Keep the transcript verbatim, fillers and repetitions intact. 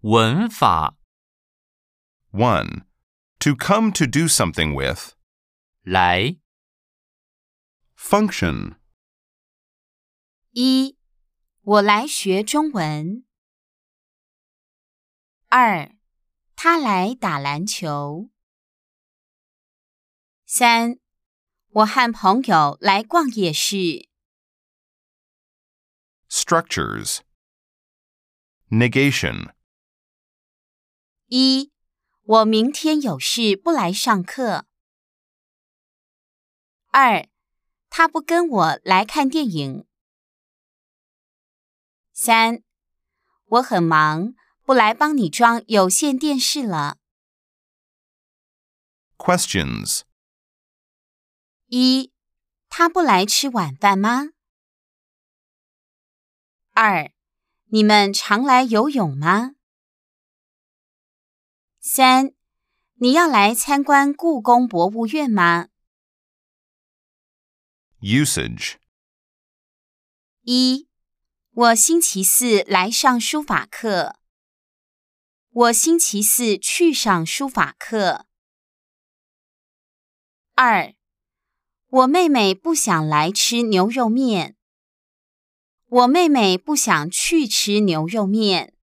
文法 one. To come to do something with. 来 Function. 一，我来学中文。二，他来打篮球。三，我和朋友来逛夜市。 Structures. Negation. 一，我明天有事不来上课。二，他不跟我来看电影。三，我很忙，不来帮你装有线电视了。 Questions. 一，他不来吃晚饭吗？二，你们常来游泳吗？三，你要来参观故宫博物院吗？ Usage. 一，我星期四来上书法课。我星期四去上书法课。二，我妹妹不想来吃牛肉面。我妹妹不想去吃牛肉面。